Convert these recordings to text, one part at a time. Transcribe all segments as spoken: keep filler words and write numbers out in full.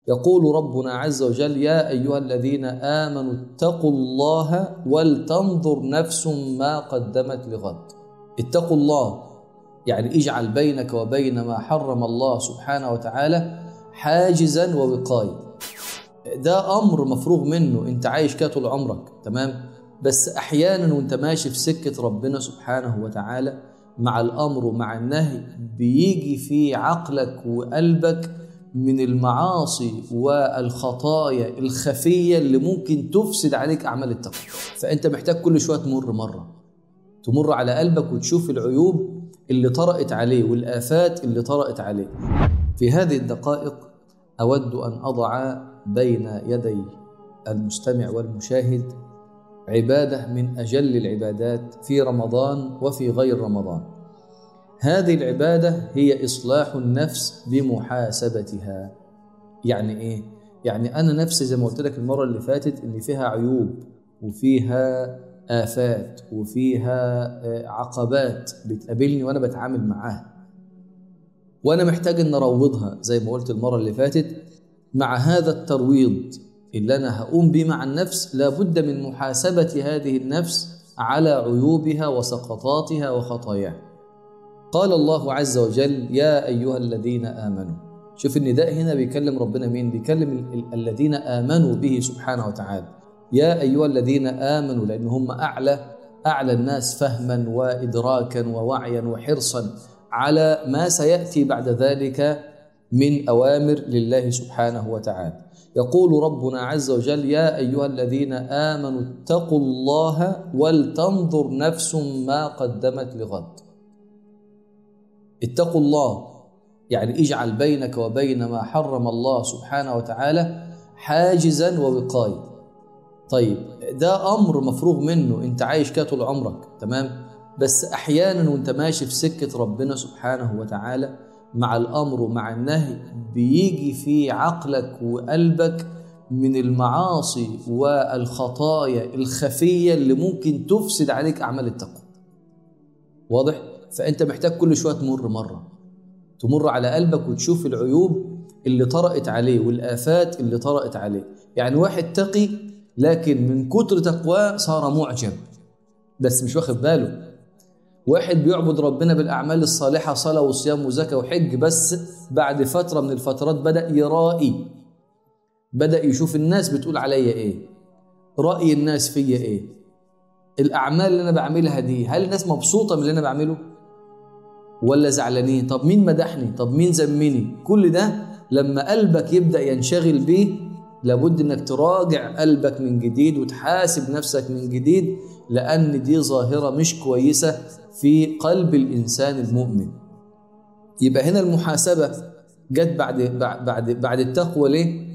يقول ربنا عز وجل: يا أيها الذين آمنوا اتقوا الله ولتنظر نفس ما قدمت لغد. اتقوا الله يعني اجعل بينك وبين ما حرم الله سبحانه وتعالى حاجزا ووقاية. ده أمر مفروغ منه، انت عايش كده طول عمرك تمام، بس أحيانا وانت ماشي في سكة ربنا سبحانه وتعالى مع الأمر ومع النهي بيجي في عقلك وقلبك من المعاصي والخطايا الخفية اللي ممكن تفسد عليك أعمال التقوى. فأنت محتاج كل شوية تمر مرة تمر على قلبك وتشوف العيوب اللي طرأت عليه والآفات اللي طرأت عليه. في هذه الدقائق أود أن أضع بين يدي المستمع والمشاهد عبادة من أجل العبادات في رمضان وفي غير رمضان. هذه العبادة هي إصلاح النفس بمحاسبتها. يعني إيه؟ يعني أنا نفسي زي ما قلت لك المرة اللي فاتت إن فيها عيوب وفيها آفات وفيها عقبات بتقابلني وأنا بتعامل معاها، وأنا محتاج أن أروضها زي ما قلت المرة اللي فاتت. مع هذا الترويض اللي أنا هقوم به مع النفس لابد من محاسبة هذه النفس على عيوبها وسقطاتها وخطاياها. قال الله عز وجل: يا أيها الذين آمنوا. شوف النداء هنا بيكلم ربنا مين؟ بيكلم الذين آمنوا به سبحانه وتعالى. يا أيها الذين آمنوا، لأن هم أعلى أعلى الناس فهما وإدراكا ووعيا وحرصا على ما سيأتي بعد ذلك من أوامر لله سبحانه وتعالى. يقول ربنا عز وجل: يا أيها الذين آمنوا اتقوا الله ولتنظر نفس ما قدمت لغد. اتقوا الله يعني اجعل بينك وبين ما حرم الله سبحانه وتعالى حاجزا ووقاية. طيب ده أمر مفروغ منه، انت عايش كده طول عمرك تمام، بس أحيانا وانت ماشي في سكة ربنا سبحانه وتعالى مع الأمر ومع النهي بيجي في عقلك وقلبك من المعاصي والخطايا الخفية اللي ممكن تفسد عليك أعمال التقوى. واضح؟ فأنت محتاج كل شوية تمر مرة تمر على قلبك وتشوف العيوب اللي طرأت عليه والآفات اللي طرأت عليه. يعني واحد تقي لكن من كتر تقواه صار معجب بس مش واخد باله. واحد بيعبد ربنا بالأعمال الصالحة صلاة وصيام وزكاة وحج، بس بعد فترة من الفترات بدأ يرائي، بدأ يشوف الناس بتقول عليا إيه، رأي الناس فيا إيه، الأعمال اللي أنا بعملها دي هل الناس مبسوطة من اللي أنا بعمله ولا زعلانين؟ طب مين مدحني؟ طب مين ذمني؟ كل ده لما قلبك يبدأ ينشغل بيه لابد انك تراجع قلبك من جديد وتحاسب نفسك من جديد، لأن دي ظاهرة مش كويسة في قلب الإنسان المؤمن. يبقى هنا المحاسبة جت بعد بعد بعد التقوى ليه؟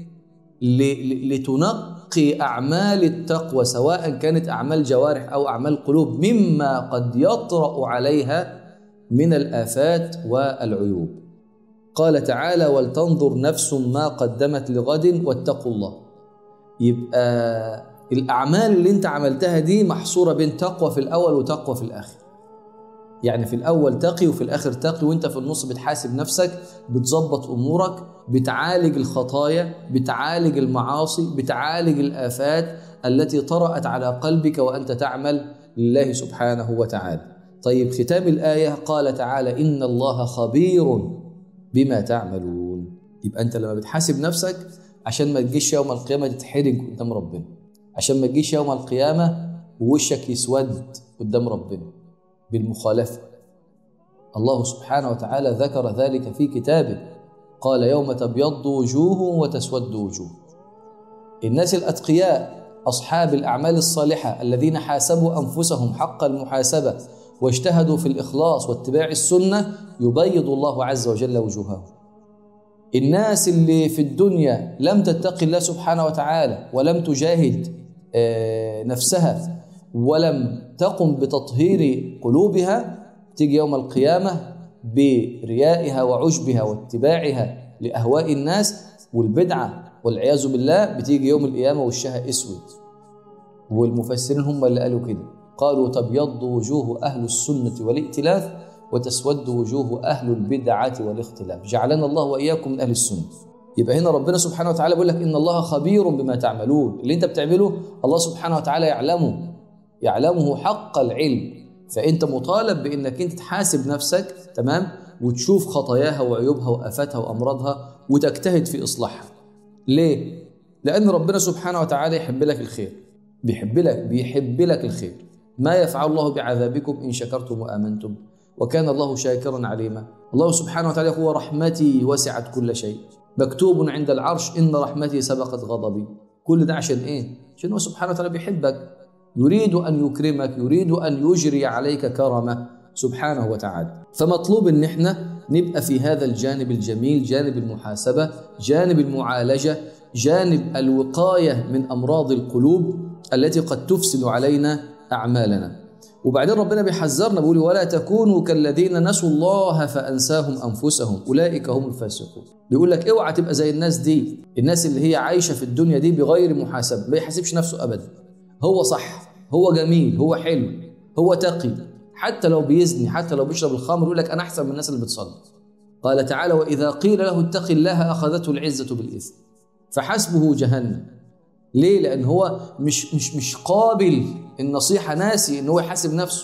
لتنقي أعمال التقوى سواء كانت أعمال جوارح أو أعمال قلوب مما قد يطرأ عليها من الآفات والعيوب. قال تعالى: ولتنظر نفس ما قدمت لغد واتقوا الله. يبقى الأعمال اللي انت عملتها دي محصورة بين تقوى في الأول وتقوى في الآخر. يعني في الأول تقي وفي الآخر تقي، وانت في النص بتحاسب نفسك، بتظبط أمورك، بتعالج الخطايا، بتعالج المعاصي، بتعالج الآفات التي طرأت على قلبك وأنت تعمل لله سبحانه وتعالى. طيب ختام الآية قال تعالى: إن الله خبير بما تعملون. يبقى أنت لما بتحاسب نفسك عشان ما تجيش يوم القيامة تتحرج قدام ربنا، عشان ما تجيش يوم القيامة ووشك يسود قدام ربنا بالمخالفة. الله سبحانه وتعالى ذكر ذلك في كتابه، قال: يوم تبيض وجوه وتسود وجوه. الناس الأتقياء أصحاب الأعمال الصالحة الذين حاسبوا أنفسهم حق المحاسبة واجتهدوا في الإخلاص واتباع السنة يبيض الله عز وجل وجوههم. الناس اللي في الدنيا لم تتقي الله سبحانه وتعالى ولم تجاهد نفسها ولم تقم بتطهير قلوبها تيجي يوم القيامة بريائها وعجبها واتباعها لأهواء الناس والبدعة والعياذ بالله، بتيجي يوم القيامة وشها اسود. والمفسرين هم اللي قالوا كده، قالوا: تبيض وجوه أهل السنة والائتلاف وتسود وجوه أهل البدعة والاختلاف. جعلنا الله وإياكم من أهل السنة. يبقى هنا ربنا سبحانه وتعالى بيقول لك إن الله خبير بما تعملون. اللي أنت بتعمله الله سبحانه وتعالى يعلمه، يعلمه حق العلم. فأنت مطالب بأنك أنت تحاسب نفسك، تمام، وتشوف خطاياها وعيوبها وآفاتها وأمراضها وتجتهد في إصلاحها. ليه؟ لأن ربنا سبحانه وتعالى يحب لك الخير، بيحب لك بيحب لك الخير. ما يفعل الله بعذابكم إن شكرتم وآمنتم وكان الله شاكرا عليما. الله سبحانه وتعالى يقول ورحمتي وسعت كل شيء مكتوب عند العرش إن رحمتي سبقت غضبي. كل ده عشان إيه؟ عشان هو سبحانه وتعالى بيحبك، يريد أن يكرمك، يريد أن يجري عليك كرمه سبحانه وتعالى. فمطلوب إن احنا نبقى في هذا الجانب الجميل، جانب المحاسبة، جانب المعالجة، جانب الوقاية من أمراض القلوب التي قد تفسد علينا أعمالنا. وبعدين ربنا بيحذرنا بيقول ولا تكونوا كالذين نسوا الله فأنساهم أنفسهم أولئك هم الفاسقون. بيقول لك اوعى تبقى زي الناس دي، الناس اللي هي عايشة في الدنيا دي بغير محاسبة، ما يحاسبش نفسه أبدا. هو صح، هو جميل، هو حلو، هو تقي، حتى لو بيزني، حتى لو بيشرب الخمر يقول لك أنا أحسن من الناس اللي بتصلي. قال تعالى وإذا قيل له اتق الله أخذته العزة بالإثم فحسبه جهنم. ليه؟ لأن هو مش مش مش قابل النصيحة، ناسي إن هو يحاسب نفسه،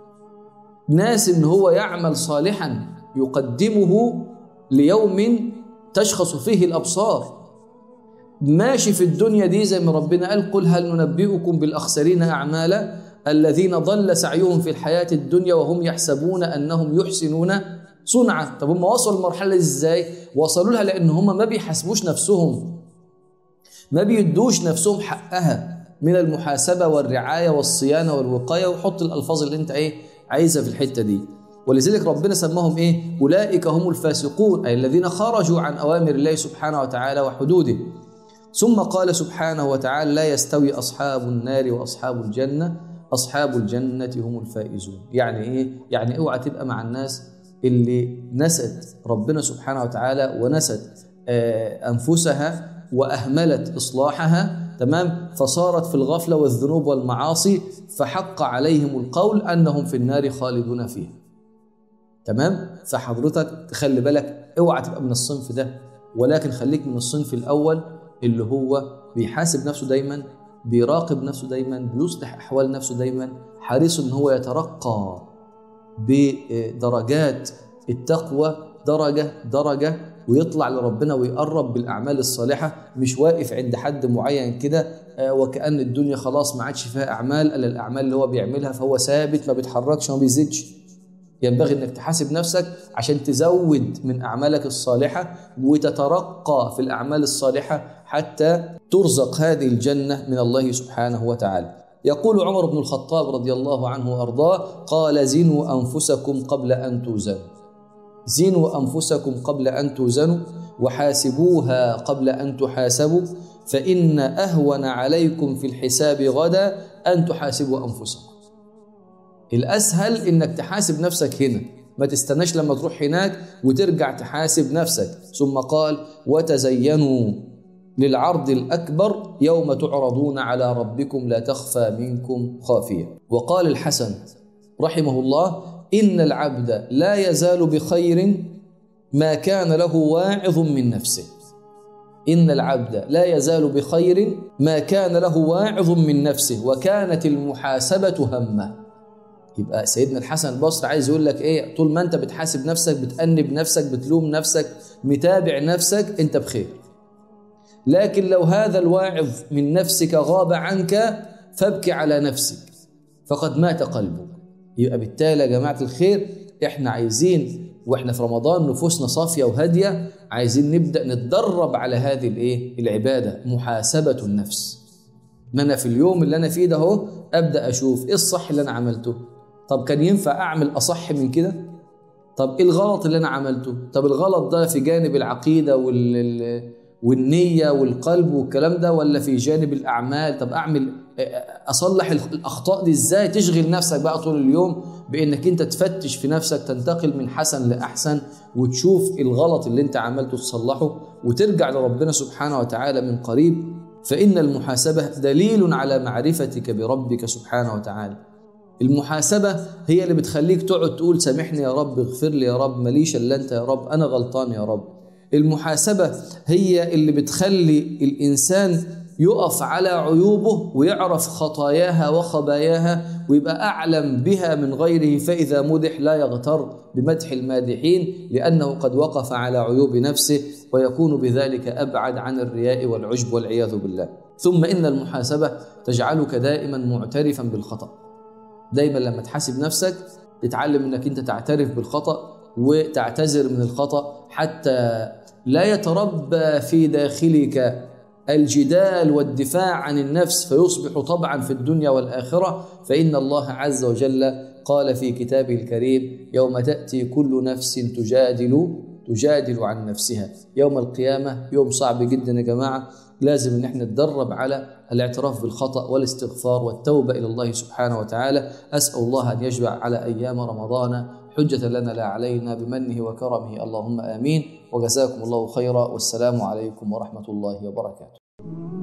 ناسي إن هو يعمل صالحا يقدمه ليوم تشخص فيه الأبصار. ماشي في الدنيا دي زي ما ربنا قال قل هل ننبئكم بالأخسرين أعمالا الذين ضل سعيهم في الحياة الدنيا وهم يحسبون أنهم يحسنون صنعا. طب هم وصلوا المرحلة إزاي؟ وصلوا لها لأن هم ما بيحاسبوش نفسهم، ما بيدوش نفسهم حقها من المحاسبة والرعاية والصيانة والوقاية، وحط الألفاظ اللي انت ايه عايزها في الحتة دي. ولذلك ربنا سماهم ايه؟ أولئك هم الفاسقون، أي الذين خرجوا عن أوامر الله سبحانه وتعالى وحدوده. ثم قال سبحانه وتعالى لا يستوي أصحاب النار وأصحاب الجنة أصحاب الجنة هم الفائزون. يعني ايه؟ يعني اوعى تبقى مع الناس اللي نست ربنا سبحانه وتعالى ونست أنفسها وأهملت إصلاحها، تمام، فصارت في الغفلة والذنوب والمعاصي فحق عليهم القول أنهم في النار خالدون فيها. تمام؟ فحضرتك تخلي بالك اوعى تبقى من الصنف ده، ولكن خليك من الصنف الأول اللي هو بيحاسب نفسه دايما، بيراقب نفسه دايما، بيصلح أحوال نفسه دايما، حريص إن هو يترقى بدرجات التقوى درجة درجة ويطلع لربنا ويقرب بالأعمال الصالحة، مش واقف عند حد معين كده وكأن الدنيا خلاص ما عادش فيها أعمال إلا الأعمال اللي هو بيعملها فهو ثابت ما بيتحركش وما بيزيدش. ينبغي أنك تحاسب نفسك عشان تزود من أعمالك الصالحة وتترقى في الأعمال الصالحة حتى ترزق هذه الجنة من الله سبحانه وتعالى. يقول عمر بن الخطاب رضي الله عنه وأرضاه قال زنوا أنفسكم قبل أن توزنوا، زنوا أنفسكم قبل أن توزنوا وحاسبوها قبل أن تحاسبوا فإن أهون عليكم في الحساب غدا أن تحاسبوا أنفسكم. الأسهل إنك تحاسب نفسك هنا، ما تستناش لما تروح هناك وترجع تحاسب نفسك. ثم قال وتزينوا للعرض الأكبر يوم تعرضون على ربكم لا تخفى منكم خافية. وقال الحسن رحمه الله إن العبد لا يزال بخير ما كان له واعظ من نفسه. إن العبد لا يزال بخير ما كان له واعظ من نفسه وكانت المحاسبة همه. يبقى سيدنا الحسن البصري عايز يقول لك إيه؟ طول ما أنت بتحاسب نفسك، بتأنب نفسك، بتلوم نفسك، متابع نفسك، أنت بخير. لكن لو هذا الواعظ من نفسك غاب عنك فابكي على نفسك فقد مات قلبك. يبقى بالتالي يا جماعة الخير احنا عايزين واحنا في رمضان نفوسنا صافية وهادية، عايزين نبدأ نتدرب على هذه الايه العبادة، محاسبة النفس. ما انا في اليوم اللي انا فيه ده اهو ابدأ اشوف ايه الصح اللي انا عملته، طب كان ينفع اعمل اصح من كده، طب ايه الغلط اللي انا عملته، طب الغلط ده في جانب العقيدة وال والنية والقلب والكلام ده ولا في جانب الأعمال، طب أعمل أصلح الأخطاء دي إزاي. تشغل نفسك بقى طول اليوم بأنك أنت تفتش في نفسك، تنتقل من حسن لأحسن وتشوف الغلط اللي أنت عملته تصلحه وترجع لربنا سبحانه وتعالى من قريب. فإن المحاسبة دليل على معرفتك بربك سبحانه وتعالى. المحاسبة هي اللي بتخليك تقعد تقول سامحني يا رب، اغفر لي يا رب، ماليش إلا أنت يا رب، أنا غلطان يا رب. المحاسبة هي اللي بتخلي الإنسان يقف على عيوبه ويعرف خطاياها وخباياها ويبقى أعلم بها من غيره، فإذا مدح لا يغتر بمدح المادحين لأنه قد وقف على عيوب نفسه، ويكون بذلك أبعد عن الرياء والعجب والعياذ بالله. ثم إن المحاسبة تجعلك دائما معترفا بالخطأ. دائما لما تحاسب نفسك تتعلم أنك أنت تعترف بالخطأ وتعتذر من الخطأ، حتى لا يتربى في داخلك الجدال والدفاع عن النفس فيصبح طبعا في الدنيا والآخرة. فإن الله عز وجل قال في كتابه الكريم: يوم تأتي كل نفس تجادل تجادل عن نفسها. يوم القيامة يوم صعب جدا يا جماعة، لازم ان احنا نتدرب على الاعتراف بالخطأ والاستغفار والتوبة إلى الله سبحانه وتعالى. أسأل الله أن يجمع على أيام رمضان حجة لنا لا علينا بمنه وكرمه، اللهم آمين. وجزاكم الله خيرا، والسلام عليكم ورحمة الله وبركاته.